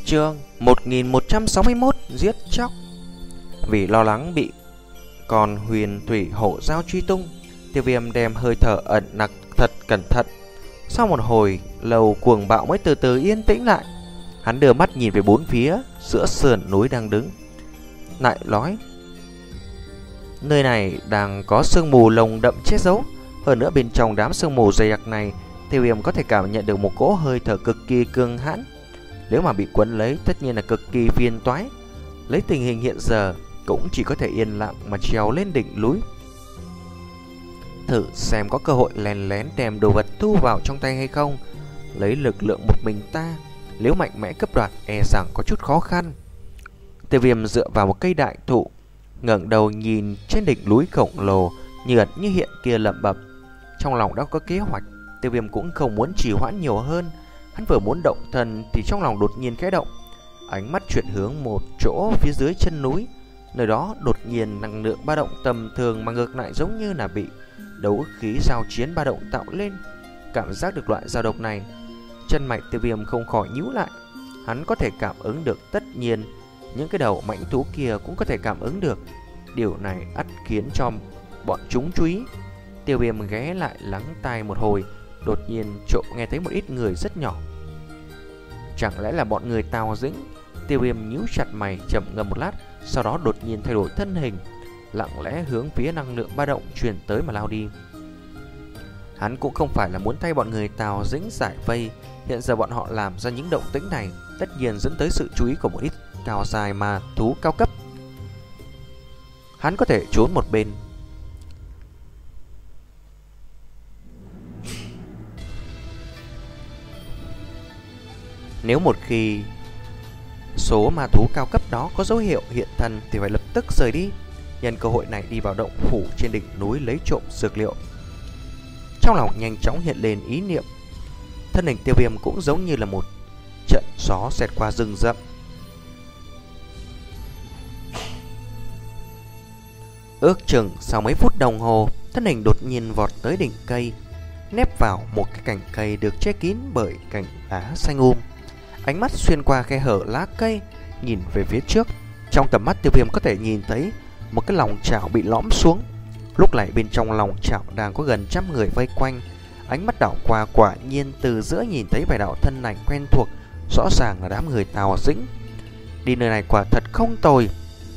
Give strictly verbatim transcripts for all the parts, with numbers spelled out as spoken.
Chương một nghìn một trăm sáu mươi mốt giết chóc. Vì lo lắng bị con huyền thủy hổ giao truy tung, Tiêu Viêm đem hơi thở ẩn nặc thật cẩn thận. Sau một hồi lâu cuồng bạo mới từ từ yên tĩnh lại. Hắn đưa mắt nhìn về bốn phía giữa sườn núi đang đứng, lại nói: nơi này đang có sương mù lồng đậm che giấu. Hơn nữa bên trong đám sương mù dày đặc này, Tiêu Viêm có thể cảm nhận được một cỗ hơi thở cực kỳ cương hãn. Nếu mà bị quấn lấy tất nhiên là cực kỳ phiền toái. Lấy tình hình hiện giờ cũng chỉ có thể yên lặng mà trèo lên đỉnh núi, thử xem có cơ hội lén lén đem đồ vật thu vào trong tay hay không. Lấy lực lượng một mình ta, nếu mạnh mẽ cấp đoạt e rằng có chút khó khăn. Tiêu Viêm dựa vào một cây đại thụ, ngẩng đầu nhìn trên đỉnh núi khổng lồ như ẩn như hiện kia lẩm bẩm. Trong lòng đã có kế hoạch. Tiêu Viêm cũng không muốn trì hoãn nhiều hơn. Hắn vừa muốn động thân thì trong lòng đột nhiên khẽ động. Ánh mắt chuyển hướng một chỗ phía dưới chân núi. Nơi đó đột nhiên năng lượng ba động tầm thường mà ngược lại giống như là bị đấu khí giao chiến ba động tạo lên. Cảm giác được loại dao động này, chân mạch Tiêu Viêm không khỏi nhíu lại. Hắn có thể cảm ứng được, tất nhiên những cái đầu mãnh thú kia cũng có thể cảm ứng được. Điều này ắt khiến cho bọn chúng chú ý. Tiêu Viêm ghé lại lắng tai một hồi, đột nhiên trộm nghe thấy một ít người rất nhỏ. Chẳng lẽ là bọn người Tào Dĩnh? Tiêu Viêm nhíu chặt mày, trầm ngâm một lát, sau đó đột nhiên thay đổi thân hình, lặng lẽ hướng phía năng lượng ba động truyền tới mà lao đi. Hắn cũng không phải là muốn thay bọn người Tào Dĩnh giải vây. Hiện giờ bọn họ làm ra những động tĩnh này tất nhiên dẫn tới sự chú ý của một ít cao dài mà thú cao cấp. Hắn có thể trốn một bên. Nếu một khi số ma thú cao cấp đó có dấu hiệu hiện thân thì phải lập tức rời đi, nhân cơ hội này đi vào động phủ trên đỉnh núi lấy trộm dược liệu. Trong lòng nhanh chóng hiện lên ý niệm. Thân hình Tiêu Viêm cũng giống như là một trận gió xẹt qua rừng rậm. Ước chừng sau mấy phút đồng hồ, thân hình đột nhiên vọt tới đỉnh cây, nép vào một cái cành cây được che kín bởi cành lá xanh um. Ánh mắt xuyên qua khe hở lá cây, nhìn về phía trước. Trong tầm mắt Tiêu Viêm có thể nhìn thấy một cái lòng chảo bị lõm xuống. Lúc này bên trong lòng chảo đang có gần trăm người vây quanh. Ánh mắt đảo qua, quả nhiên từ giữa nhìn thấy vài đạo thân ảnh quen thuộc, rõ ràng là đám người Tào Dĩnh. Đi nơi này quả thật không tồi.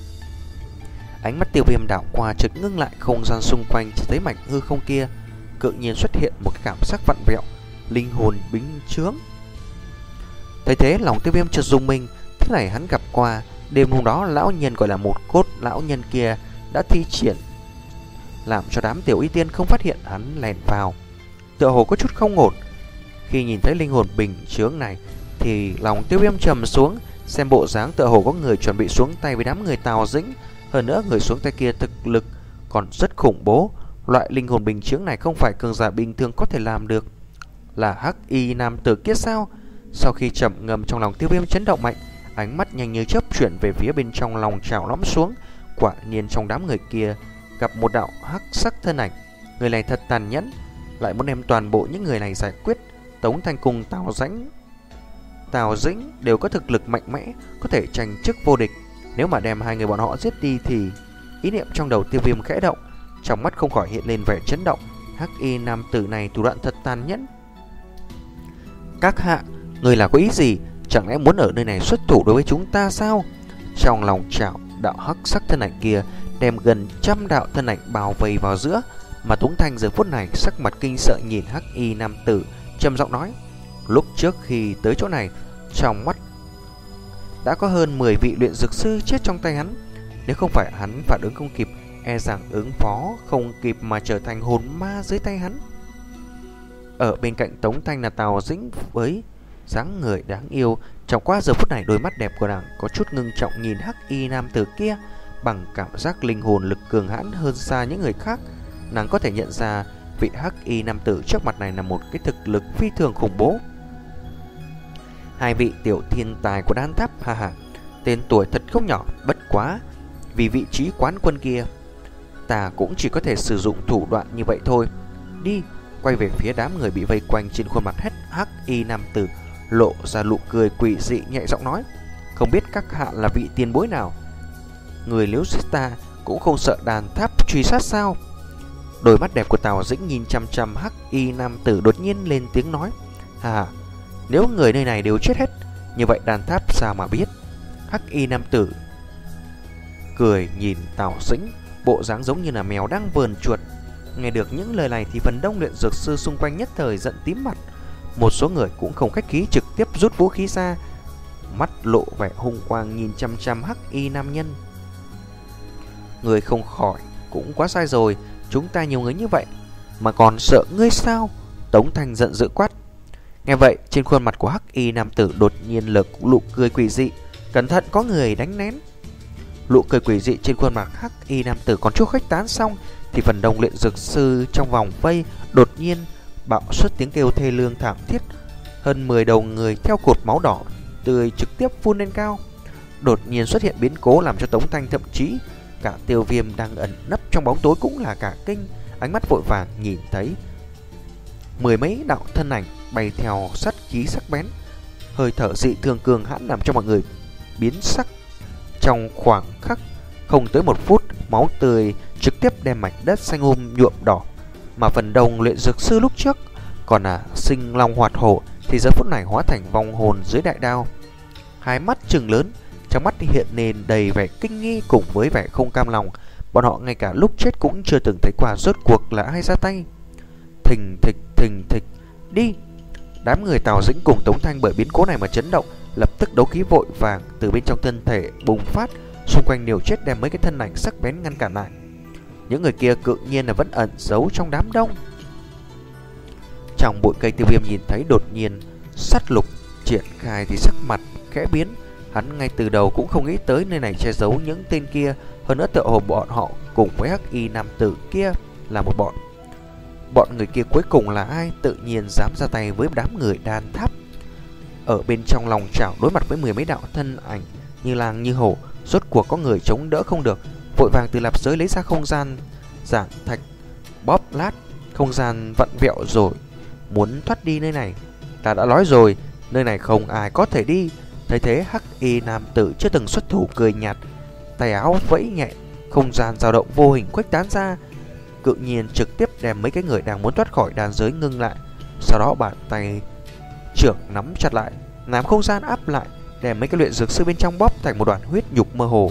Ánh mắt Tiêu Viêm đảo qua, chợt ngưng lại, không gian xung quanh chỉ thấy mảnh hư không kia tự nhiên xuất hiện một cái cảm giác vặn vẹo, linh hồn bính trướng. Thấy thế lòng Tiêu Viêm chợt rung mình. Thế này hắn gặp qua đêm hôm đó, lão nhân gọi là một cốt lão nhân kia đã thi triển, làm cho đám tiểu y tiên không phát hiện hắn lèn vào. Tựa hồ có chút không ổn. Khi nhìn thấy linh hồn bình chướng này thì lòng Tiêu Viêm trầm xuống. Xem bộ dáng tựa hồ có người chuẩn bị xuống tay với đám người Tào Dĩnh. Hơn nữa người xuống tay kia thực lực còn rất khủng bố. Loại linh hồn bình chướng này không phải cường giả bình thường có thể làm được. Là hắc y nam tử kia sao? Sau khi trầm ngâm, trong lòng Tiêu Viêm chấn động mạnh, ánh mắt nhanh như chớp chuyển về phía bên trong lòng chảo lõm xuống. Quả nhiên trong đám người kia gặp một đạo hắc sắc thân ảnh. Người này thật tàn nhẫn, lại muốn đem toàn bộ những người này giải quyết. Tống Thanh cùng Tào Dĩnh Tào Dĩnh đều có thực lực mạnh mẽ, có thể tranh chức vô địch. Nếu mà đem hai người bọn họ giết đi thì... Ý niệm trong đầu Tiêu Viêm khẽ động, trong mắt không khỏi hiện lên vẻ chấn động. Hắc y nam tử này thủ đoạn thật tàn nhẫn. Các hạ, người là có ý gì? Chẳng lẽ muốn ở nơi này xuất thủ đối với chúng ta sao? Trong lòng chảo, đạo hắc sắc thân ảnh kia đem gần trăm đạo thân ảnh bao vây vào giữa. Mà Tống Thanh giờ phút này sắc mặt kinh sợ nhìn hắc y nam tử, trầm giọng nói: lúc trước khi tới chỗ này, trong mắt đã có hơn mười vị luyện dược sư chết trong tay hắn. Nếu không phải hắn phản ứng không kịp, e rằng ứng phó không kịp mà trở thành hồn ma dưới tay hắn. Ở bên cạnh Tống Thanh là Tào Dĩnh với dáng người đáng yêu. Trong qua giờ phút này, đôi mắt đẹp của nàng có chút ngưng trọng nhìn hắc y nam tử kia. Bằng cảm giác linh hồn lực cường hãn hơn xa những người khác, nàng có thể nhận ra vị hắc y nam tử trước mặt này là một cái thực lực phi thường khủng bố. Hai vị tiểu thiên tài của đan tháp, ha ha, tên tuổi thật không nhỏ. Bất quá vì vị trí quán quân kia, ta cũng chỉ có thể sử dụng thủ đoạn như vậy thôi. Đi. Quay về phía đám người bị vây quanh, trên khuôn mặt hết hắc y nam tử lộ ra nụ cười quỷ dị, nhẹ giọng nói: không biết các hạ là vị tiền bối nào? Người Liễu giết ta cũng không sợ đàn tháp truy sát sao? Đôi mắt đẹp của Tào Dĩnh nhìn chăm chăm hắc y nam tử đột nhiên lên tiếng nói: "À, nếu người nơi này đều chết hết, như vậy đàn tháp sao mà biết?" Hắc y nam tử cười nhìn Tào Dĩnh, bộ dáng giống như là mèo đang vờn chuột. Nghe được những lời này thì phần đông luyện dược sư xung quanh nhất thời giận tím mặt. Một số người cũng không khách khí trực tiếp rút vũ khí ra, mắt lộ vẻ hung quang nhìn chăm chăm hắc y nam nhân. Người không khỏi cũng quá sai rồi, chúng ta nhiều người như vậy mà còn sợ ngươi sao? Tống Thanh giận dữ quát. Nghe vậy, trên khuôn mặt của hắc y nam tử đột nhiên lờ nụ cười quỷ dị. Cẩn thận, có người đánh nén. Nụ cười quỷ dị trên khuôn mặt hắc y nam tử còn chưa khuếch tán xong thì phần đông luyện dược sư trong vòng vây đột nhiên bạo xuất tiếng kêu thê lương thảm thiết. Hơn mười đầu người theo cột máu đỏ tươi trực tiếp phun lên cao. Đột nhiên xuất hiện biến cố làm cho Tống Thanh thậm chí cả Tiêu Viêm đang ẩn nấp trong bóng tối cũng là cả kinh, ánh mắt vội vàng nhìn thấy mười mấy đạo thân ảnh bay theo sát khí sắc bén, hơi thở dị thường cường hãn làm cho mọi người biến sắc. Trong khoảng khắc không tới một phút, máu tươi trực tiếp đem mảnh đất xanh um nhuộm đỏ. Mà phần đông luyện dược sư lúc trước còn là sinh long hoạt hổ thì giờ phút này hóa thành vong hồn dưới đại đao. Hai mắt trừng lớn, trong mắt hiện lên đầy vẻ kinh nghi cùng với vẻ không cam lòng. Bọn họ ngay cả lúc chết cũng chưa từng thấy qua rốt cuộc là ai ra tay. Thình thịch thình thịch đi. Đám người Tào Dĩnh cùng Tống Thanh bởi biến cố này mà chấn động, lập tức đấu khí vội vàng từ bên trong thân thể bùng phát, xung quanh liều chết đem mấy cái thân ảnh sắc bén ngăn cản lại. Những người kia tự nhiên là vẫn ẩn giấu trong đám đông. Trong bụi cây, Tiêu Viêm nhìn thấy đột nhiên sát lục triển khai thì sắc mặt khẽ biến. Hắn ngay từ đầu cũng không nghĩ tới nơi này che giấu những tên kia. Hơn nữa tựa hồ bọn họ cùng với hắc y nam tử kia là một bọn. Bọn người kia cuối cùng là ai tự nhiên dám ra tay với đám người đan tháp? Ở bên trong lòng chảo đối mặt với mười mấy đạo thân ảnh như lang như hổ, rốt cuộc có người chống đỡ không được, vội vàng từ lạp giới lấy ra không gian giản thạch bóp lát. Không gian vặn vẹo rồi muốn thoát đi nơi này. Ta đã nói rồi, nơi này không ai có thể đi. Thấy thế, hắc y nam tử chưa từng xuất thủ cười nhạt, tay áo vẫy nhẹ, không gian dao động vô hình khuếch tán ra, tự nhiên trực tiếp đem mấy cái người đang muốn thoát khỏi đàn giới ngưng lại. Sau đó bàn tay trưởng nắm chặt lại, làm không gian áp lại, đem mấy cái luyện dược sư bên trong bóp thành một đoạn huyết nhục mơ hồ.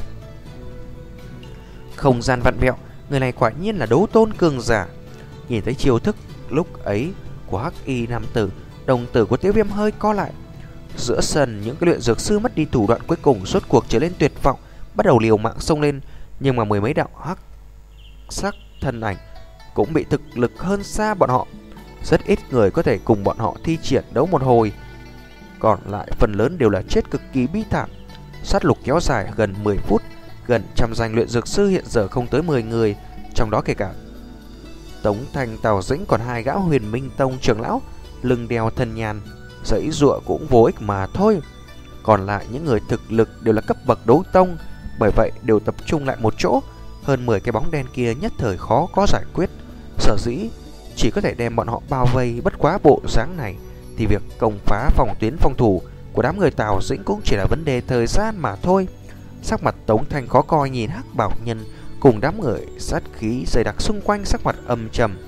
Không gian vặn vẹo, người này quả nhiên là đấu tôn cường giả. Nhìn thấy chiêu thức lúc ấy của hắc y nam tử, đồng tử của Tiêu Viêm hơi co lại. Giữa sân, những cái luyện dược sư mất đi thủ đoạn cuối cùng rốt cuộc trở lên tuyệt vọng, bắt đầu liều mạng xông lên. Nhưng mà mười mấy đạo hắc sắc thân ảnh cũng bị thực lực hơn xa bọn họ. Rất ít người có thể cùng bọn họ thi triển đấu một hồi, còn lại phần lớn đều là chết cực kỳ bi thảm. Sát lục kéo dài gần mười phút, gần trăm danh luyện dược sư hiện giờ không tới mười người, trong đó kể cả Tống Thanh, Tào Dĩnh, còn hai gã Huyền Minh Tông trưởng lão lưng đeo thân nhàn, giãy giụa cũng vô ích mà thôi. Còn lại những người thực lực đều là cấp bậc đấu tông, bởi vậy đều tập trung lại một chỗ. Hơn mười cái bóng đen kia nhất thời khó có giải quyết, sở dĩ chỉ có thể đem bọn họ bao vây. Bất quá bộ dáng này thì việc công phá phòng tuyến phòng thủ của đám người Tào Dĩnh cũng chỉ là vấn đề thời gian mà thôi. Sắc mặt Tống Thanh khó coi nhìn hắc bảo nhân cùng đám người sát khí dày đặc xung quanh, sắc mặt âm trầm.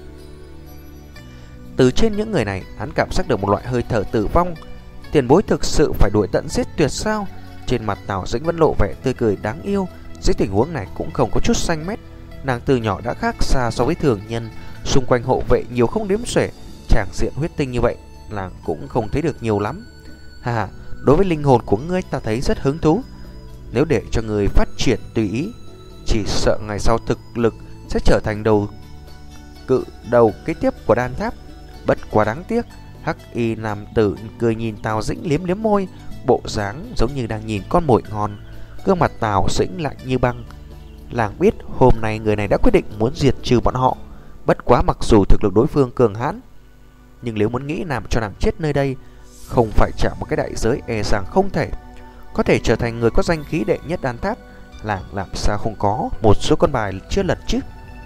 Từ trên những người này, hắn cảm giác được một loại hơi thở tử vong. Tiền bối thực sự phải đuổi tận giết tuyệt sao? Trên mặt Tào Dĩnh vẫn lộ vẻ tươi cười đáng yêu. Dưới tình huống này cũng không có chút xanh mét, nàng từ nhỏ đã khác xa so với thường nhân, xung quanh hộ vệ nhiều không đếm xuể, tràng diện huyết tinh như vậy nàng cũng không thấy được nhiều lắm. Hà, đối với linh hồn của ngươi ta thấy rất hứng thú. Nếu để cho ngươi phát triển tùy ý, chỉ sợ ngày sau thực lực sẽ trở thành đầu cự đầu kế tiếp của đan tháp. Bất quá đáng tiếc. Hắc y nam tử cười nhìn Tào Dĩnh liếm liếm môi, bộ dáng giống như đang nhìn con mồi ngon. Gương mặt Tào Dĩnh lạnh như băng. Làng biết hôm nay người này đã quyết định muốn diệt trừ bọn họ. Bất quá mặc dù thực lực đối phương cường hãn, nhưng nếu muốn nghĩ làm cho nàng chết nơi đây, không phải trả một cái đại giới, e rằng không thể. Có thể trở thành người có danh khí đệ nhất đan tháp, làng làm sao không có một số con bài chưa lật chứ.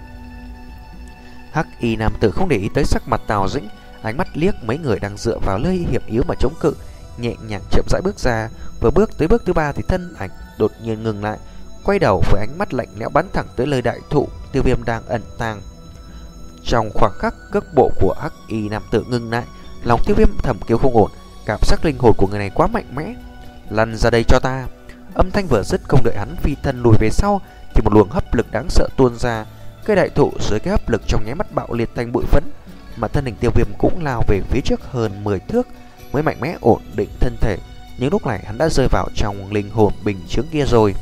Hắc y nam tử không để ý tới sắc mặt Tào Dĩnh, ánh mắt liếc mấy người đang dựa vào nơi hiểm yếu mà chống cự, nhẹ nhàng chậm rãi bước ra, Vừa bước tới bước thứ ba thì thân ảnh đột nhiên ngừng lại, quay đầu với ánh mắt lạnh lẽo bắn thẳng tới nơi đại thụ Tiêu Viêm đang ẩn tàng. Trong khoảng khắc, cước bộ của hắc y nam tử ngừng lại, lòng Tiêu Viêm thầm kêu không ổn. Cảm giác linh hồn của người này quá mạnh mẽ. Lăn ra đây cho ta. Âm thanh vừa dứt, không đợi hắn phi thân lùi về sau thì một luồng hấp lực đáng sợ tuôn ra. Cây đại thụ dưới cái hấp lực trong nháy mắt bạo liệt thành bụi phấn, mà thân hình Tiêu Viêm cũng lao về phía trước hơn mười thước mới mạnh mẽ ổn định thân thể. Nhưng lúc này hắn đã rơi vào trong linh hồn bình chướng kia rồi.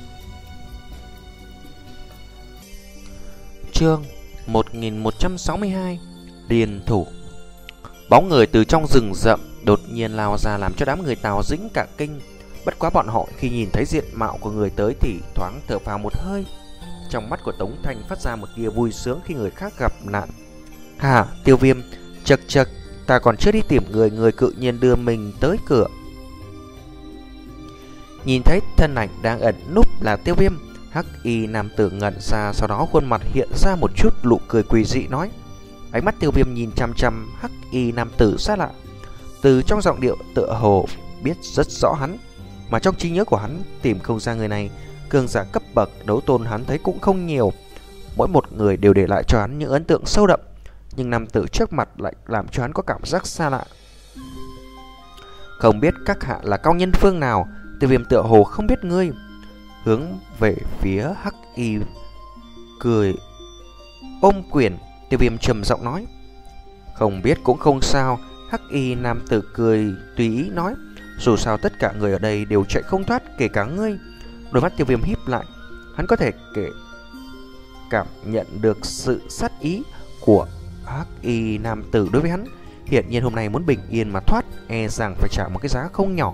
Chương một nghìn một trăm sáu mươi hai Điền thủ. Bóng người từ trong rừng rậm đột nhiên lao ra làm cho đám người Tào Dĩnh cả kinh. Bất quá bọn họ khi nhìn thấy diện mạo của người tới thì thoáng thở phào một hơi. Trong mắt của Tống Thanh phát ra một tia vui sướng khi người khác gặp nạn. Hà, Tiêu Viêm, chật chật, ta còn chưa đi tìm người, người cự nhiên đưa mình tới cửa. Nhìn thấy thân ảnh đang ẩn núp là Tiêu Viêm, hắc y nam tử ngẩn ra, sau đó khuôn mặt hiện ra một chút nụ cười quỷ dị nói. Ánh mắt Tiêu Viêm nhìn chăm chăm hắc y nam tử xa lạ, từ trong giọng điệu tựa hồ biết rất rõ hắn, mà trong trí nhớ của hắn tìm không ra người này. Cường giả cấp bậc đấu tôn hắn thấy cũng không nhiều, mỗi một người đều để lại cho hắn những ấn tượng sâu đậm, nhưng nam tử trước mặt lại làm cho hắn có cảm giác xa lạ. Không biết các hạ là cao nhân phương nào? Tiêu Viêm tựa hồ không biết ngươi. Hướng về phía hắc y cười ôm quyền, Tiêu Viêm trầm giọng nói. Không biết cũng không sao. Hắc y nam tử cười tùy ý nói. Dù sao tất cả người ở đây đều chạy không thoát, kể cả ngươi. Đôi mắt Tiêu Viêm híp lại, hắn có thể kể cảm nhận được sự sát ý của hắc y nam tử đối với hắn. Hiển nhiên hôm nay muốn bình yên mà thoát, e rằng phải trả một cái giá không nhỏ.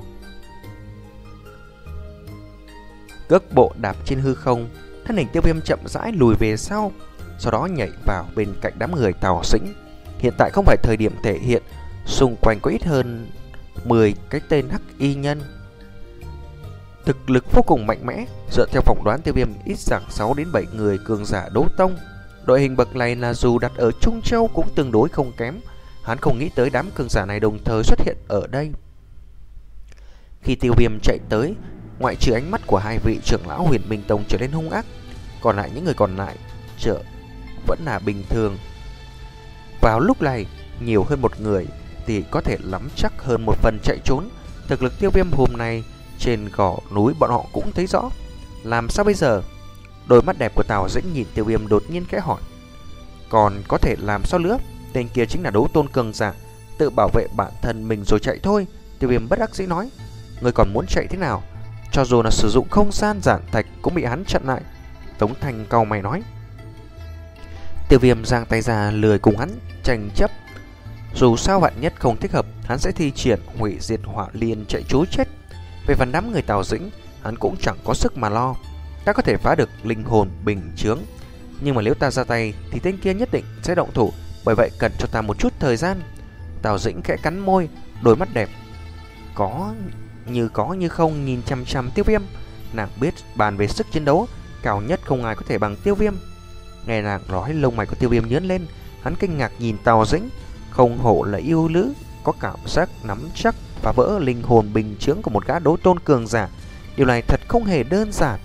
Cước bộ đạp trên hư không, thân hình Tiêu Viêm chậm rãi lùi về sau, sau đó nhảy vào bên cạnh đám người Tào Dĩnh. Hiện tại không phải thời điểm thể hiện, xung quanh có ít hơn mười cái tên hắc y nhân, thực lực vô cùng mạnh mẽ. Dựa theo phỏng đoán Tiêu Viêm ít rằng sáu đến bảy người cường giả đấu tông. Đội hình bậc này là dù đặt ở Trung Châu cũng tương đối không kém. Hắn không nghĩ tới đám cường giả này đồng thời xuất hiện ở đây. Khi Tiêu Viêm chạy tới, ngoại trừ ánh mắt của hai vị trưởng lão Huyền Minh Tông trở nên hung ác, còn lại những người còn lại trở vẫn là bình thường. Vào lúc này, nhiều hơn một người thì có thể nắm chắc hơn một phần chạy trốn. Thực lực Tiêu Viêm hôm nay trên gò núi bọn họ cũng thấy rõ. Làm sao bây giờ? Đôi mắt đẹp của Tào Dĩnh nhìn Tiêu Viêm đột nhiên khẽ hỏi. Còn có thể làm sao nữa? Tên kia chính là đấu tôn cường giả, tự bảo vệ bản thân mình rồi chạy thôi. Tiêu Viêm bất đắc dĩ nói. Người còn muốn chạy thế nào? Cho dù là sử dụng không gian giản thạch cũng bị hắn chặn lại. Tống Thanh cau mày nói. Tiêu Viêm giang tay ra lười cùng hắn tranh chấp. Dù sao vạn nhất không thích hợp, hắn sẽ thi triển hủy diệt hỏa liên chạy trối chết. Về phần đám người Tào Dĩnh, hắn cũng chẳng có sức mà lo. Ta có thể phá được linh hồn bình chướng, nhưng mà nếu ta ra tay thì tên kia nhất định sẽ động thủ, bởi vậy cần cho ta một chút thời gian. Tào Dĩnh khẽ cắn môi, đôi mắt đẹp có như có như không nhìn chăm chăm Tiêu Viêm. Nàng biết bàn về sức chiến đấu, cao nhất không ai có thể bằng Tiêu Viêm. Nghe nàng nói, lông mày của Tiêu Viêm nhướng lên, hắn kinh ngạc nhìn Tào Dĩnh. Không hổ là yêu nữ, có cảm giác nắm chắc và vỡ linh hồn bình chướng của một gã đấu tôn cường giả. Điều này thật không hề đơn giản.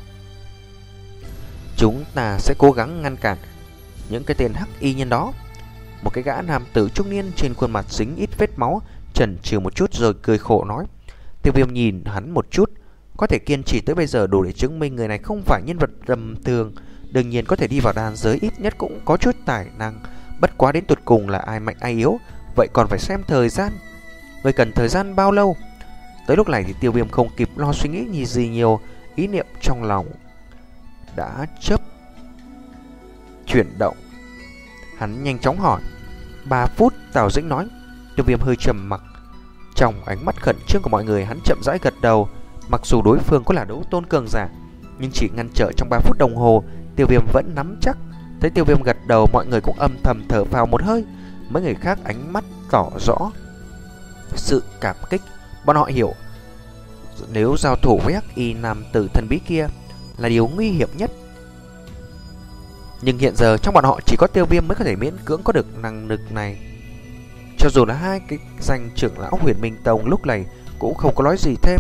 Chúng ta sẽ cố gắng ngăn cản những cái tên hắc y nhân đó. Một cái gã nam tử trung niên trên khuôn mặt dính ít vết máu chần chừ một chút rồi cười khổ nói. Tiêu Viêm nhìn hắn một chút, có thể kiên trì tới bây giờ đủ để chứng minh người này không phải nhân vật tầm thường. Đương nhiên có thể đi vào đan giới ít nhất cũng có chút tài năng. Bất quá đến tụt cùng là ai mạnh ai yếu, vậy còn phải xem thời gian. Người cần thời gian bao lâu? Tới lúc này thì Tiêu Viêm không kịp lo suy nghĩ gì gì nhiều, ý niệm trong lòng đã chớp chuyển động. Hắn nhanh chóng hỏi. Ba phút, Tào Dĩnh nói. Tiêu Viêm hơi trầm mặc. Trong ánh mắt khẩn trương của mọi người, hắn chậm rãi gật đầu. Mặc dù đối phương có là đấu tôn cường giả, nhưng chỉ ngăn trở trong ba phút đồng hồ, Tiêu Viêm vẫn nắm chắc. Thấy Tiêu Viêm gật đầu, mọi người cũng âm thầm thở phào một hơi. Mấy người khác ánh mắt tỏ rõ sự cảm kích. Bọn họ hiểu nếu giao thủ với hắc y nam tử thần bí kia là điều nguy hiểm nhất. Nhưng hiện giờ trong bọn họ chỉ có Tiêu Viêm mới có thể miễn cưỡng có được năng lực này. Cho dù là hai cái danh trưởng lão Huyền Minh Tông lúc này cũng không có nói gì thêm.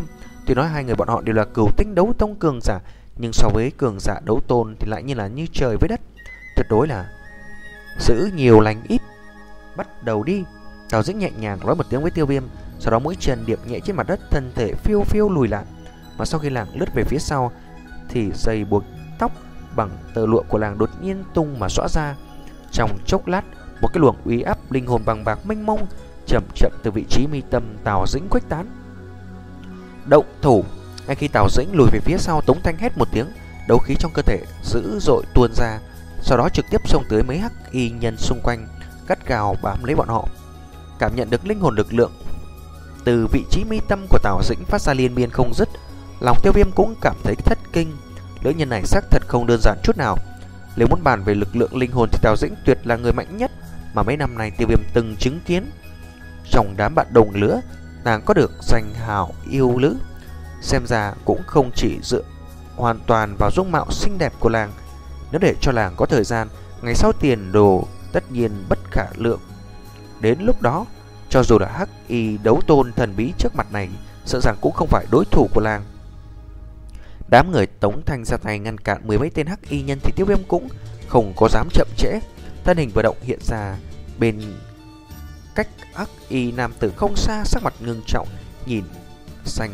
Tuy nói hai người bọn họ đều là cửu tinh đấu tông cường giả, nhưng so với cường giả đấu tôn thì lại như là như trời với đất. Tuyệt đối là giữ nhiều lành ít. Bắt đầu đi. Tào Dĩnh nhẹ nhàng nói một tiếng với Tiêu Viêm, sau đó mũi chân điệp nhẹ trên mặt đất, thân thể phiêu phiêu lùi lại. Mà sau khi làng lướt về phía sau thì dây buộc tóc bằng tơ lụa của làng đột nhiên tung mà xõa ra. Trong chốc lát, một cái luồng uy áp linh hồn bằng bạc mênh mông chậm chậm từ vị trí mi tâm Tào Dĩnh khuếch tán. Động thủ. Ngay khi Tào Dĩnh lùi về phía sau, Tống Thanh hét một tiếng, đấu khí trong cơ thể dữ dội tuôn ra, sau đó trực tiếp xông tới mấy hắc y nhân xung quanh, gắt gao bám lấy bọn họ. Cảm nhận được linh hồn lực lượng từ vị trí mi tâm của Tào Dĩnh phát ra liên miên không dứt, lòng Tiêu Viêm cũng cảm thấy thất kinh. Nữ nhân này xác thật không đơn giản chút nào. Nếu muốn bàn về lực lượng linh hồn thì Tào Dĩnh tuyệt là người mạnh nhất mà mấy năm nay Tiêu Viêm từng chứng kiến. Trong đám bạn đồng lứa, nàng có được danh hào yêu nữ, xem ra cũng không chỉ dựa hoàn toàn vào dung mạo xinh đẹp của nàng. Nếu để cho nàng có thời gian, ngày sau tiền đồ tất nhiên bất khả lượng. Đến lúc đó, cho dù là hắc y đấu tôn thần bí trước mặt này, sợ rằng cũng không phải đối thủ của nàng. Đám người Tống Thanh ra tay ngăn cản mười mấy tên hắc y nhân thì Tiêu Viêm cũng không có dám chậm trễ. Thân hình vừa động hiện ra bên cách hắc y nam tử không xa, sắc mặt ngưng trọng nhìn xanh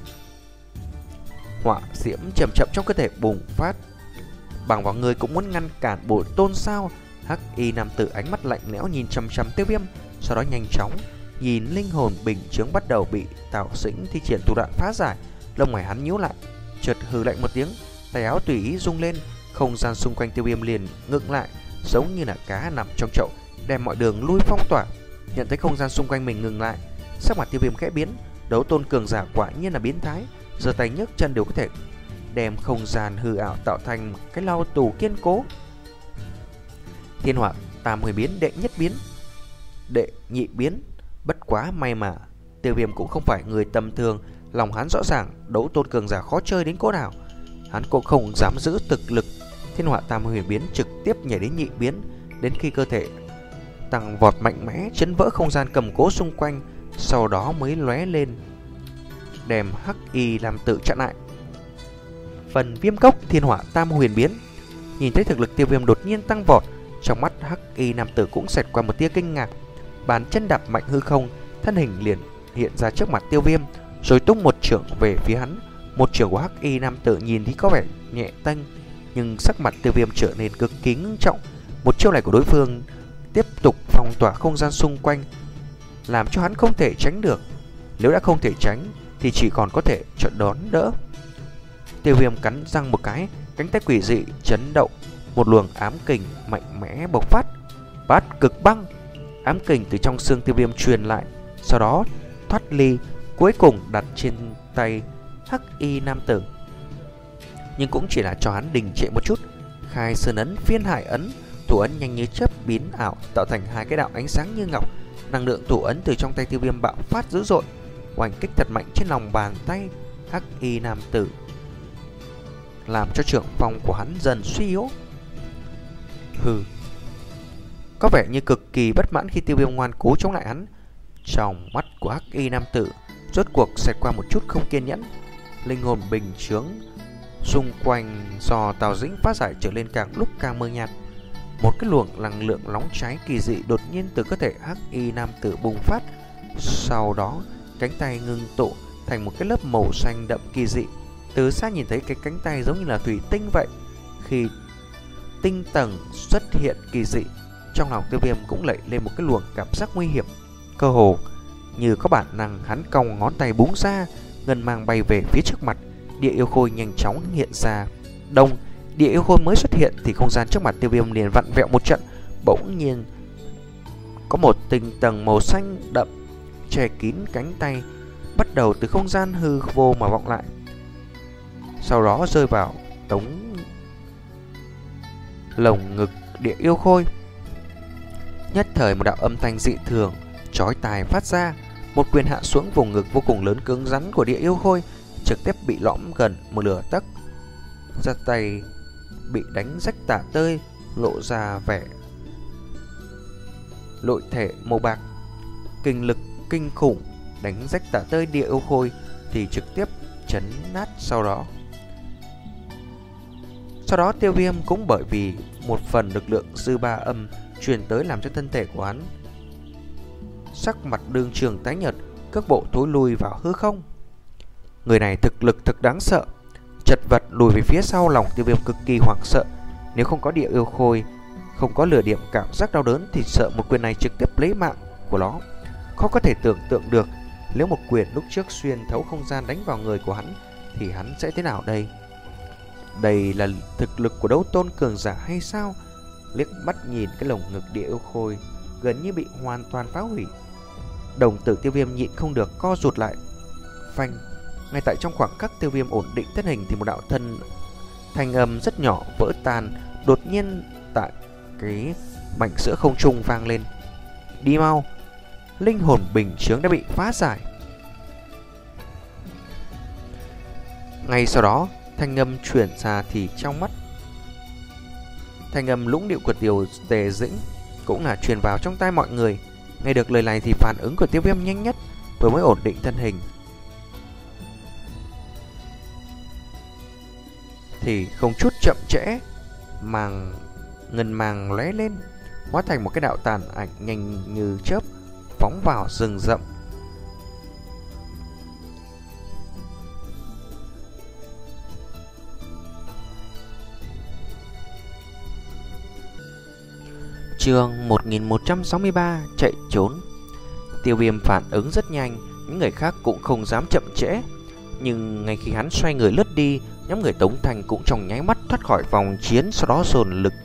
họa diễm chậm chậm trong cơ thể bùng phát. Bằng vào người cũng muốn ngăn cản bổn tôn sao? Hắc y nam tử ánh mắt lạnh lẽo nhìn chằm chằm Tiêu Viêm, sau đó nhanh chóng nhìn linh hồn bình chướng bắt đầu bị Tào Dĩnh thi triển thủ đoạn phá giải. Lông mày hắn nhíu lại, chợt hừ lạnh một tiếng, tay áo tùy ý rung lên, không gian xung quanh Tiêu Viêm liền ngưng lại, giống như là cá nằm trong chậu, đem mọi đường lui phong tỏa. Nhận thấy không gian xung quanh mình ngừng lại, sắc mặt Tiêu Viêm khẽ biến. Đấu tôn cường giả quả nhiên là biến thái, giơ tay nhấc chân đều có thể đem không gian hư ảo tạo thành cái lao tù kiên cố. Thiên hỏa tam hồi biến, đệ nhất biến, đệ nhị biến. Bất quá may mà Tiêu Viêm cũng không phải người tầm thường, lòng hắn rõ ràng đấu tôn cường giả khó chơi đến cỡ nào, hắn cũng không dám giữ thực lực. Thiên hỏa tam hồi biến trực tiếp nhảy đến nhị biến, đến khi cơ thể tăng vọt mạnh mẽ chấn vỡ không gian cầm cố xung quanh, sau đó mới lóe lên đem hắc y làm tự chặn lại. Phần viêm cốc thiên hỏa tam huyền biến. Nhìn thấy thực lực Tiêu Viêm đột nhiên tăng vọt, trong mắt hắc y nam tử cũng xẹt qua một tia kinh ngạc. Bàn chân đạp mạnh hư không, thân hình liền hiện ra trước mặt Tiêu Viêm, rồi tung một chưởng về phía hắn. Một chưởng của hắc y nam tử nhìn thì có vẻ nhẹ tênh, nhưng sắc mặt Tiêu Viêm trở nên cực kỳ ngưng trọng. Một chiêu này của đối phương tiếp tục phong tỏa không gian xung quanh, làm cho hắn không thể tránh được. Nếu đã không thể tránh thì chỉ còn có thể chọn đón đỡ. Tiêu Viêm cắn răng một cái, cánh tay quỷ dị chấn động, một luồng ám kình mạnh mẽ bộc phát. Bát cực băng. Ám kình từ trong xương Tiêu Viêm truyền lại, sau đó thoát ly, cuối cùng đặt trên tay hắc y nam tử. Nhưng cũng chỉ là cho hắn đình trệ một chút. Khai sơn ấn, phiên hải ấn. Thủ ấn nhanh như chớp biến ảo, tạo thành hai cái đạo ánh sáng như ngọc. Năng lượng thủ ấn từ trong tay Tiêu Viêm bạo phát dữ dội, oanh kích thật mạnh trên lòng bàn tay hắc y nam tử, làm cho trưởng phong của hắn dần suy yếu. Hừ. Có vẻ như cực kỳ bất mãn khi Tiêu Viêm ngoan cố chống lại hắn. Trong mắt của hắc y nam tử rốt cuộc xẹt qua một chút không kiên nhẫn. Linh hồn bình chướng xung quanh do Tào Dĩnh phát giải trở lên càng lúc càng mờ nhạt. Một cái luồng năng lượng nóng cháy kỳ dị đột nhiên từ cơ thể hắc y nam tử bùng phát. Sau đó cánh tay ngưng tụ thành một cái lớp màu xanh đậm kỳ dị. Từ xa nhìn thấy cái cánh tay giống như là thủy tinh vậy. Khi tinh tầng xuất hiện kỳ dị, trong lòng Tiêu Viêm cũng lẩy lên một cái luồng cảm giác nguy hiểm. Cơ hồ như có bản năng, hắn cong ngón tay búng ra, ngân mang bay về phía trước mặt. Địa yêu khôi nhanh chóng hiện ra. Đông, địa yêu khôi mới xuất hiện thì không gian trước mặt Tiêu Viêm liền vặn vẹo một trận. Bỗng nhiên có một tinh tầng màu xanh đậm che kín cánh tay, bắt đầu từ không gian hư vô mà vọng lại, sau đó rơi vào tống lồng ngực địa yêu khôi. Nhất thời một đạo âm thanh dị thường chói tai phát ra, một quyền hạ xuống vùng ngực vô cùng lớn cứng rắn của địa yêu khôi, trực tiếp bị lõm gần một nửa tấc. Ra tay bị đánh rách tả tơi, lộ ra vẻ nội thể màu bạc. Kinh lực kinh khủng đánh rách tả tơi địa yêu khôi thì trực tiếp chấn nát sau đó. Sau đó Tiêu Viêm cũng bởi vì một phần lực lượng dư ba âm truyền tới làm cho thân thể của hắn sắc mặt đương trường tái nhợt, cước bộ thối lui vào hư không. Người này thực lực thực đáng sợ. Chật vật lùi về phía sau, lòng Tiêu Viêm cực kỳ hoảng sợ. Nếu không có địa yêu khôi, không có lửa điểm cảm giác đau đớn thì sợ một quyền này trực tiếp lấy mạng của nó. Khó có thể tưởng tượng được nếu một quyền lúc trước xuyên thấu không gian đánh vào người của hắn thì hắn sẽ thế nào đây? Đây là thực lực của đấu tôn cường giả hay sao? Liếc mắt nhìn cái lồng ngực địa yêu khôi gần như bị hoàn toàn phá hủy, đồng tử Tiêu Viêm nhịn không được co rụt lại. Phanh! Ngay tại trong khoảng khắc Tiêu Viêm ổn định thân hình thì một đạo thân thanh âm rất nhỏ vỡ tan. Đột nhiên tại cái mảnh sữa không trung vang lên: đi mau! Linh hồn bình chướng đã bị phá giải. Ngay sau đó thanh âm chuyển ra thì trong mắt thanh âm lũng điệu của Tiêu Tề Dĩnh cũng là truyền vào trong tai mọi người. Nghe được lời này thì phản ứng của Tiêu Viêm nhanh nhất, vừa mới ổn định thân hình thì không chút chậm trễ, màng ngân màng lóe lên, hóa thành một cái đạo tàn ảnh nhanh như chớp phóng vào rừng rậm. Chương một nghìn một trăm sáu mươi ba: chạy trốn. Tiêu Viêm phản ứng rất nhanh, những người khác cũng không dám chậm trễ. Nhưng ngay khi hắn xoay người lướt đi, nhóm người Tống Thành cũng trong nháy mắt thoát khỏi vòng chiến, sau đó dồn lực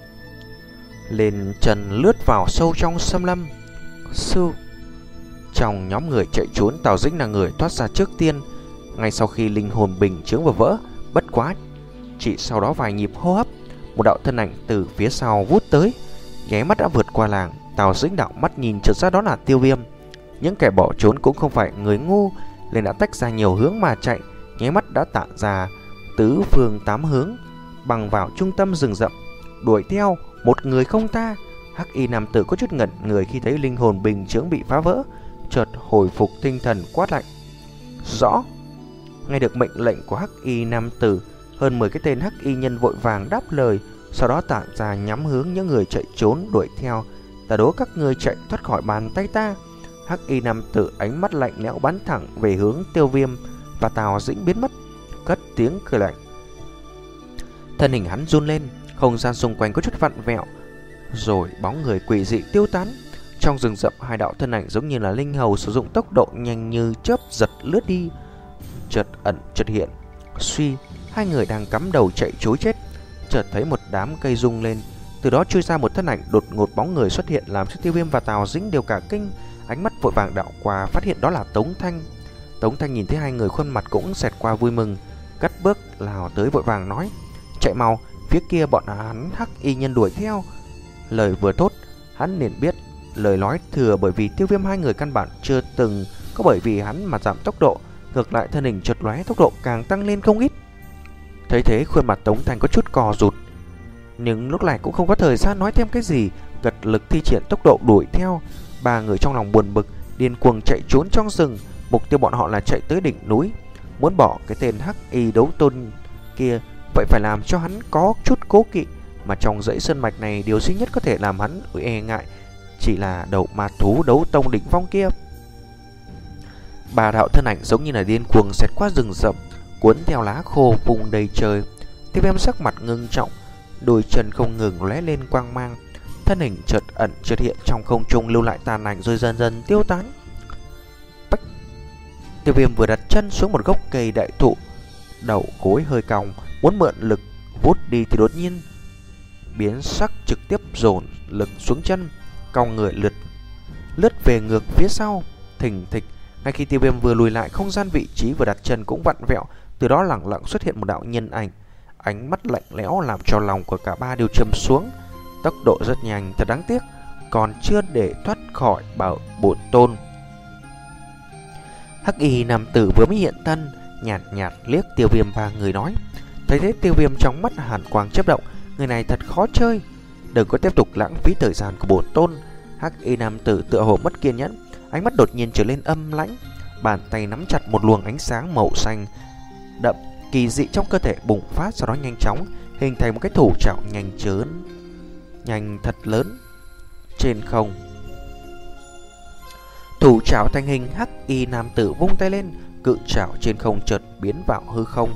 lên chân lướt vào sâu trong xâm lâm. Sư Trong nhóm người chạy trốn, Tào Dĩnh là người thoát ra trước tiên. Ngay sau khi linh hồn bình chướng vừa vỡ, bất quá chỉ sau đó vài nhịp hô hấp, một đạo thân ảnh từ phía sau vút tới, nháy mắt đã vượt qua làng. Tào Dĩnh đạo mắt nhìn chợt ra đó là Tiêu Viêm. Những kẻ bỏ trốn cũng không phải người ngu, nên đã tách ra nhiều hướng mà chạy, nháy mắt đã tạo ra tứ phương tám hướng, bằng vào trung tâm rừng rậm, đuổi theo một người không tha. Hắc y nam tử có chút ngẩn người khi thấy linh hồn bình chướng bị phá vỡ, chợt hồi phục tinh thần quát lạnh: rõ! Nghe được mệnh lệnh của Hắc y nam tử, hơn mười cái tên hắc y nhân vội vàng đáp lời, sau đó tản ra nhắm hướng những người chạy trốn đuổi theo. Ta đố các ngươi chạy thoát khỏi bàn tay ta. Hắc y nam tử ánh mắt lạnh lẽo bắn thẳng về hướng Tiêu Viêm và Tào Dĩnh biến mất, cất tiếng cười lạnh. Thân hình hắn run lên, không gian xung quanh có chút vặn vẹo, rồi bóng người quỷ dị tiêu tán. Trong rừng rậm, hai đạo thân ảnh giống như là linh hầu sử dụng tốc độ nhanh như chớp giật lướt đi, chợt ẩn chợt hiện. Suy, hai người đang cắm đầu chạy trối chết, chợt thấy một đám cây rung lên, từ đó chui ra một thân ảnh đột ngột. Bóng người xuất hiện làm cho Tiêu Viêm và Tào Dĩnh đều cả kinh, ánh mắt vội vàng đảo qua phát hiện đó là Tống Thanh. Tống Thanh nhìn thấy hai người, khuôn mặt cũng xẹt qua vui mừng, cất bước lao tới vội vàng nói: chạy mau, phía kia bọn hắn hắc y nhân đuổi theo. Lời vừa thốt, hắn liền biết lời nói thừa, bởi vì Tiêu Viêm hai người căn bản chưa từng có bởi vì hắn mà giảm tốc độ, ngược lại thân hình chợt lóe, tốc độ càng tăng lên không ít. Thấy thế, khuôn mặt Tống Thanh có chút cò rụt, nhưng lúc này cũng không có thời gian nói thêm cái gì, gật lực thi triển tốc độ đuổi theo. Ba người trong lòng buồn bực, điên cuồng chạy trốn trong rừng. Mục tiêu bọn họ là chạy tới đỉnh núi, muốn bỏ cái tên hắc y đấu tôn kia, vậy phải làm cho hắn có chút cố kỵ. Mà trong dãy sơn mạch này, điều duy nhất có thể làm hắn e ngại chỉ là đầu ma thú đấu tông đỉnh phong kia. Ba đạo thân ảnh giống như là điên cuồng xẹt qua rừng rậm, cuốn theo lá khô vùng đầy trời. Tiêu Viêm sắc mặt ngưng trọng, đôi chân không ngừng lóe lên quang mang, thân hình chợt ẩn chợt hiện trong không trung, lưu lại tàn ảnh rồi dần dần tiêu tán. Bách! Tiêu Viêm vừa đặt chân xuống một gốc cây đại thụ, đầu gối hơi cong, muốn mượn lực vút đi thì đột nhiên biến sắc, trực tiếp dồn lực xuống chân, cong người lướt lướt về ngược phía sau, thình thịch. Ngay khi Tiêu Viêm vừa lùi lại, không gian vị trí vừa đặt chân cũng vặn vẹo, từ đó lẳng lặng xuất hiện một đạo nhân ảnh, ánh mắt lạnh lẽo làm cho lòng của cả ba đều trầm xuống. Tốc độ rất nhanh, thật đáng tiếc, còn chưa để thoát khỏi bảo bổn tôn. Hắc y nam tử vừa mới hiện thân, nhạt nhạt liếc Tiêu Viêm ba người nói. Thấy thế, Tiêu Viêm trong mắt hàn quang chớp động, người này thật khó chơi, đừng có tiếp tục lãng phí thời gian của bổn tôn. Hắc y nam tử tựa hồ mất kiên nhẫn, ánh mắt đột nhiên trở lên âm lãnh, bàn tay nắm chặt một luồng ánh sáng màu xanh, đậm kỳ dị trong cơ thể bùng phát, sau đó nhanh chóng hình thành một cái thủ trảo nhanh chớn nhanh thật lớn trên không. Thủ trảo thành hình hắc y nam tử vung tay lên, cự trảo trên không chợt biến vào hư không.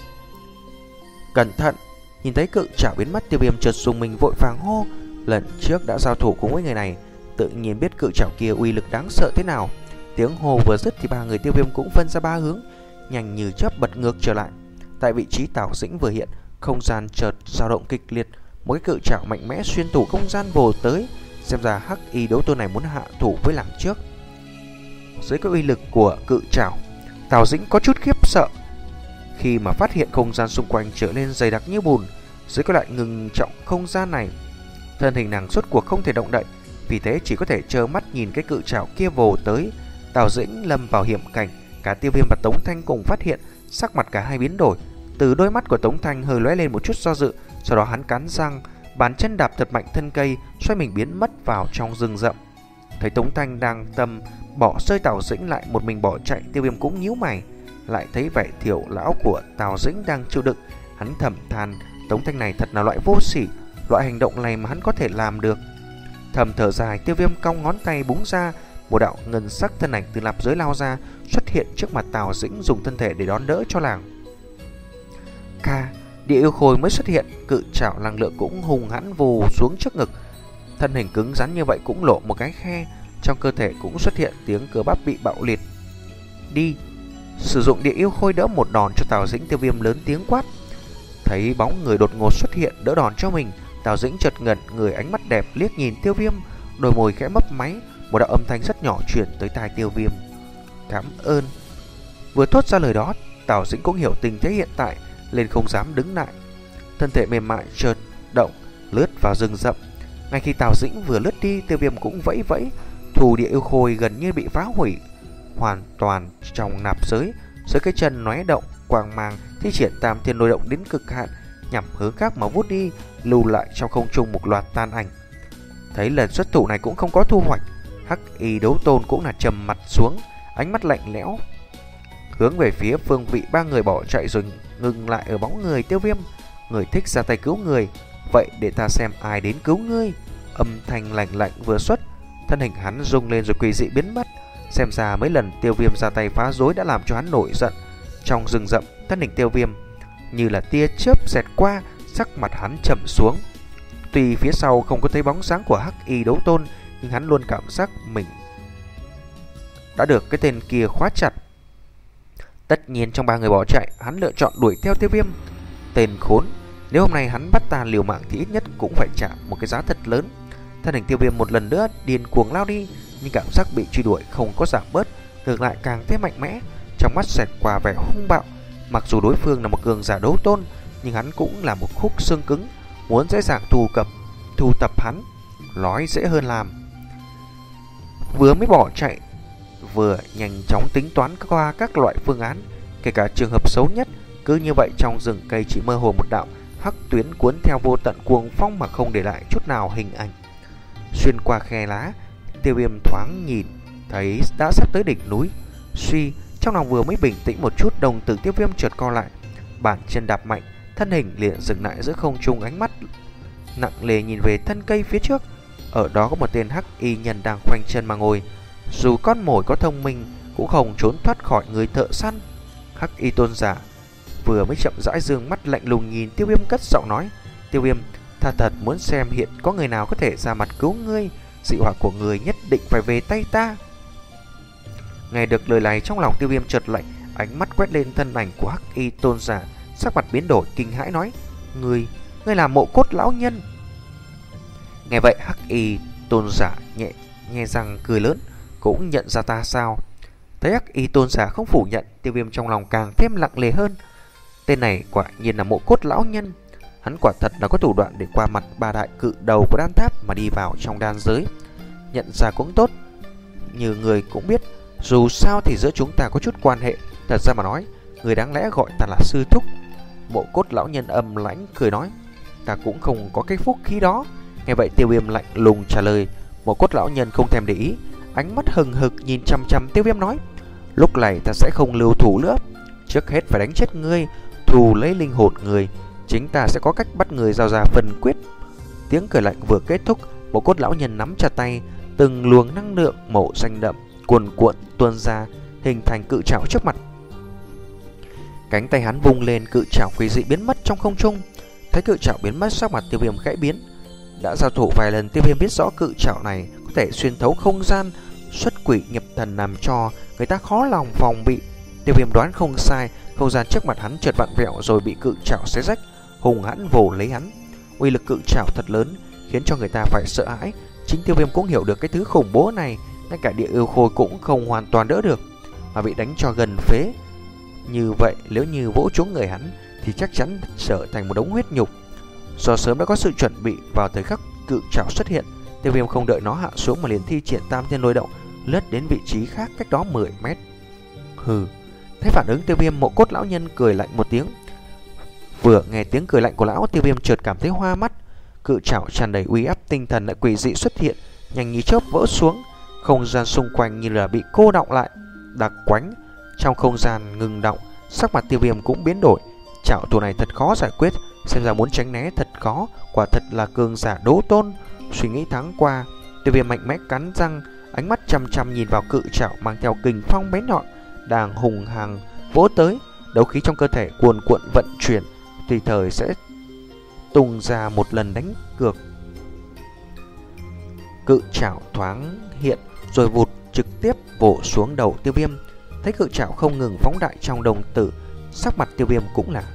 Cẩn thận! Nhìn thấy cự trảo biến mất, Tiêu Viêm chợt dùng mình vội vàng hô. Lần trước đã giao thủ cùng với người này, tự nhiên biết cự trảo kia uy lực đáng sợ thế nào. Tiếng hô vừa dứt thì ba người Tiêu Viêm cũng phân ra ba hướng, nhanh như chớp bật ngược trở lại. Tại vị trí Tào Dĩnh vừa hiện, không gian chợt dao động kịch liệt, một cái cự trảo mạnh mẽ xuyên tủ không gian vồ tới. Xem ra hắc y đấu tôn này muốn hạ thủ với làng trước. Dưới cái uy lực của cự trảo, Tào Dĩnh có chút khiếp sợ khi mà phát hiện không gian xung quanh trở nên dày đặc như bùn. Dưới cái loại ngừng trọng không gian này, thân hình nàng suốt cuộc không thể động đậy, vì thế chỉ có thể trơ mắt nhìn cái cự trảo kia vồ tới. Tào Dĩnh lâm vào hiểm cảnh. Cả Tiêu Viêm và Tống Thanh cùng phát hiện, sắc mặt cả hai biến đổi. Từ đôi mắt của Tống Thanh hơi lóe lên một chút do dự, sau đó hắn cắn răng, bàn chân đạp thật mạnh thân cây, xoay mình biến mất vào trong rừng rậm. Thấy Tống Thanh đang tâm bỏ rơi Tào Dĩnh lại một mình bỏ chạy, Tiêu Viêm cũng nhíu mày. Lại thấy vẻ thiểu lão của Tào Dĩnh đang chịu đựng, hắn thầm than Tống Thanh này thật là loại vô sỉ, loại hành động này mà hắn có thể làm được. Thầm thở dài, Tiêu Viêm cong ngón tay búng ra, một đạo ngân sắc thân ảnh từ nạp giới lao ra, xuất hiện trước mặt Tào Dĩnh, dùng thân thể để đón đỡ cho nàng. Ca, địa yêu khôi mới xuất hiện, cự trảo năng lượng cũng hùng hãn vù xuống trước ngực. Thân hình cứng rắn như vậy cũng lộ một cái khe, trong cơ thể cũng xuất hiện tiếng cơ bắp bị bạo liệt. Đi! Sử dụng địa yêu khôi đỡ một đòn cho Tào Dĩnh, Tiêu Viêm lớn tiếng quát. Thấy bóng người đột ngột xuất hiện đỡ đòn cho mình, Tào Dĩnh chợt ngẩn người, ánh mắt đẹp liếc nhìn Tiêu Viêm, đôi môi khẽ mấp máy, một đạo âm thanh rất nhỏ truyền tới tai Tiêu Viêm. Cảm ơn. Vừa thốt ra lời đó, Tào Dĩnh cũng hiểu tình thế hiện tại, lên không dám đứng lại. Thân thể mềm mại chợt động, lướt vào rừng rậm. Ngay khi Tào Dĩnh vừa lướt đi, Tiêu Viêm cũng vẫy vẫy, thù địa yêu khôi gần như bị phá hủy hoàn toàn trong nạp giới. Dưới cái chân lóe động quang mang, thi triển tam thiên lôi động đến cực hạn, nhằm hướng khác mà vút đi, lưu lại trong không trung một loạt tan ảnh. Thấy lần xuất thủ này cũng không có thu hoạch, hắc y đấu tôn cũng là trầm mặt xuống, ánh mắt lạnh lẽo hướng về phía phương vị ba người bỏ chạy, rồi ngừng lại ở bóng người Tiêu Viêm. Người thích ra tay cứu người, vậy để ta xem ai đến cứu ngươi. Âm thanh lạnh lạnh vừa xuất, thân hình hắn rung lên rồi quỷ dị biến mất. Xem ra mấy lần Tiêu Viêm ra tay phá rối đã làm cho hắn nổi giận. Trong rừng rậm, thân hình Tiêu Viêm như là tia chớp xẹt qua, sắc mặt hắn trầm xuống. Tuy phía sau không có thấy bóng dáng của hắc y đấu tôn, nhưng hắn luôn cảm giác mình đã được cái tên kia khóa chặt. Tất nhiên trong ba người bỏ chạy, hắn lựa chọn đuổi theo Tiêu Viêm. Tên khốn, nếu hôm nay hắn bắt ta liều mạng thì ít nhất cũng phải trả một cái giá thật lớn. Thân hình Tiêu Viêm một lần nữa điên cuồng lao đi, nhưng cảm giác bị truy đuổi không có giảm bớt, ngược lại càng thêm mạnh mẽ. Trong mắt xẹt qua vẻ hung bạo. Mặc dù đối phương là một cường giả đấu tôn, nhưng hắn cũng là một khúc xương cứng, muốn dễ dàng thu cập thu tập hắn nói dễ hơn làm. Vừa mới bỏ chạy, vừa nhanh chóng tính toán qua các loại phương án, kể cả trường hợp xấu nhất. Cứ như vậy trong rừng cây chỉ mơ hồ một đạo hắc tuyến cuốn theo vô tận cuồng phong mà không để lại chút nào hình ảnh. Xuyên qua khe lá, Tiêu Viêm thoáng nhìn thấy đã sắp tới đỉnh núi. Suy, trong lòng vừa mới bình tĩnh một chút, đồng tử Tiêu Viêm chợt co lại, bàn chân đạp mạnh, thân hình liền dừng lại giữa không trung, ánh mắt nặng nề nhìn về thân cây phía trước. Ở đó có một tên hắc y nhân đang khoanh chân mà ngồi. Dù con mồi có thông minh cũng không trốn thoát khỏi người thợ săn. Hắc y tôn giả vừa mới chậm rãi dương mắt lạnh lùng nhìn Tiêu Viêm, cất giọng nói. Tiêu Viêm, ta thật muốn xem hiện có người nào có thể ra mặt cứu ngươi. Dị hỏa của người nhất định phải về tay ta. Nghe được lời này, trong lòng Tiêu Viêm chợt lạnh, ánh mắt quét lên thân ảnh của hắc y tôn giả, sắc mặt biến đổi kinh hãi nói. Ngươi, ngươi là Mộ Cốt lão nhân. Nghe vậy hắc y tôn giả nhẹ nghe răng cười lớn, cũng nhận ra ta sao? Thấy hắc y tôn giả không phủ nhận, Tiêu Viêm trong lòng càng thêm lặng lề hơn. Tên này quả nhiên là Mộ Cốt lão nhân. Hắn quả thật là có thủ đoạn để qua mặt ba đại cự đầu của đan tháp mà đi vào trong đan giới. Nhận ra cũng tốt. Như người cũng biết, dù sao thì giữa chúng ta có chút quan hệ. Thật ra mà nói, người đáng lẽ gọi ta là sư thúc. Mộ Cốt lão nhân âm lãnh cười nói. Ta cũng không có cái phúc khí đó. Nghe vậy Tiêu Viêm lạnh lùng trả lời. Mộ Cốt lão nhân không thèm để ý, ánh mắt hừng hực nhìn chăm chăm Tiêu Viêm nói. Lúc này ta sẽ không lưu thủ nữa. Trước hết phải đánh chết ngươi, thù lấy linh hồn người, chính ta sẽ có cách bắt người giao ra phần quyết. Tiếng cười lạnh vừa kết thúc, một cốt lão nhân nắm chặt tay, từng luồng năng lượng màu xanh đậm cuồn cuộn tuôn ra, hình thành cự trảo trước mặt. Cánh tay hắn vung lên, cự trảo quỷ dị biến mất trong không trung. Thấy cự trảo biến mất, sắc mặt Tiêu Viêm khẽ biến. Đã giao thủ vài lần, Tiêu Viêm biết rõ cự trảo này có thể xuyên thấu không gian, xuất quỷ nhập thần, làm cho người ta khó lòng phòng bị. Tiêu Viêm đoán không sai, không gian trước mặt hắn chợt vặn vẹo rồi bị cự trảo xé rách, hùng hãn vồ lấy hắn. Uy lực cự trảo thật lớn, khiến cho người ta phải sợ hãi. Chính Tiêu Viêm cũng hiểu được cái thứ khủng bố này, ngay cả địa yêu khôi cũng không hoàn toàn đỡ được, mà bị đánh cho gần phế. Như vậy nếu như vỗ trúng người hắn thì chắc chắn trở thành một đống huyết nhục. Do sớm đã có sự chuẩn bị, vào thời khắc cự trảo xuất hiện, Tiêu Viêm không đợi nó hạ xuống mà liền thi triển tam thiên lôi động, lướt đến vị trí khác cách đó mười mét. Hừ. Thấy phản ứng Tiêu Viêm, Mộ Cốt lão nhân cười lạnh một tiếng. Vừa nghe tiếng cười lạnh của lão, Tiêu Viêm chợt cảm thấy hoa mắt. Cự trảo tràn đầy uy áp tinh thần lại quỷ dị xuất hiện, nhanh như chớp vỡ xuống. Không gian xung quanh như là bị cô đọng lại, đặc quánh. Trong không gian ngừng động, sắc mặt Tiêu Viêm cũng biến đổi. Trảo thủ này thật khó giải quyết, xem ra muốn tránh né thật khó, quả thật là cường giả đấu tôn. Suy nghĩ thoáng qua, Tiêu Viêm mạnh mẽ cắn răng, ánh mắt chăm chăm nhìn vào cự trảo mang theo kình phong bén nhọn đang hùng hằng vỗ tới. Đấu khí trong cơ thể cuồn cuộn vận chuyển, tùy thời sẽ tung ra một lần đánh cược. Cự trảo thoáng hiện rồi vụt trực tiếp vỗ xuống đầu Tiêu Viêm. Thấy cự trảo không ngừng phóng đại trong đồng tử, sắc mặt Tiêu Viêm cũng là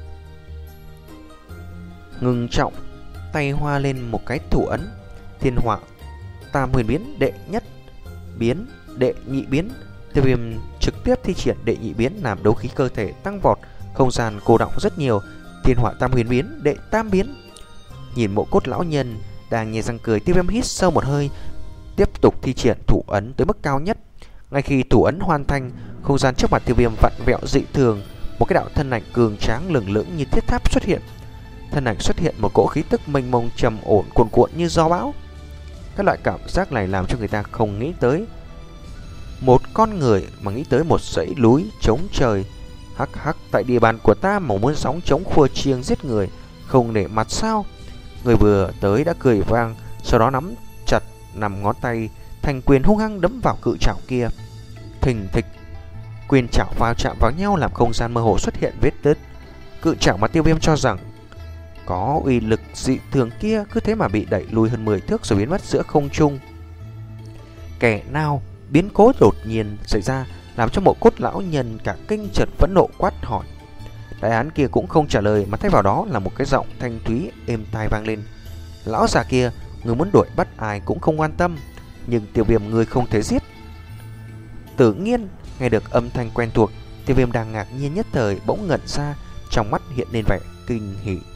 ngừng trọng, tay hoa lên một cái thủ ấn. Thiên hỏa tam huyền biến đệ nhất biến, đệ nhị biến. Tiêu Viêm trực tiếp thi triển đệ nhị biến, làm đấu khí cơ thể tăng vọt, không gian cô đọng rất nhiều. Thiên hỏa tam huyền biến đệ tam biến. Nhìn Mộ Cốt lão nhân đang nhe răng cười, Tiêu Viêm hít sâu một hơi, tiếp tục thi triển thủ ấn tới mức cao nhất. Ngay khi thủ ấn hoàn thành, không gian trước mặt Tiêu Viêm vặn vẹo dị thường, một cái đạo thân ảnh cường tráng lừng lững như thiết tháp xuất hiện. Thân ảnh xuất hiện một cỗ khí tức mênh mông trầm ổn cuồn cuộn như gió bão. Các loại cảm giác này làm cho người ta không nghĩ tới một con người, mà nghĩ tới một dãy núi chống trời. Hắc hắc, tại địa bàn của ta mà muốn sóng chống khua chiêng giết người, không để mặt sao? Người vừa tới đã cười vang, sau đó nắm chặt nằm ngón tay thành quyền hung hăng đấm vào cự trảo kia. Thình thịch, quyền trảo va chạm vào nhau làm không gian mơ hồ xuất hiện vết nứt. Cự trảo mà Tiêu Viêm cho rằng có uy lực dị thường kia cứ thế mà bị đẩy lùi hơn mười thước rồi biến mất giữa không trung. Kẻ nào? Biến cố đột nhiên xảy ra làm cho Mộ Cốt lão nhân cả kinh, chợt phẫn nộ quát hỏi. Đại hán kia cũng không trả lời, mà thay vào đó là một cái giọng thanh thúy êm tai vang lên. Lão già kia, người muốn đuổi bắt ai cũng không quan tâm, nhưng Tiêu Viêm người không thể giết. Tự nhiên nghe được âm thanh quen thuộc, Tiêu Viêm đang ngạc nhiên nhất thời bỗng ngẩn ra, trong mắt hiện lên vẻ kinh hỉ.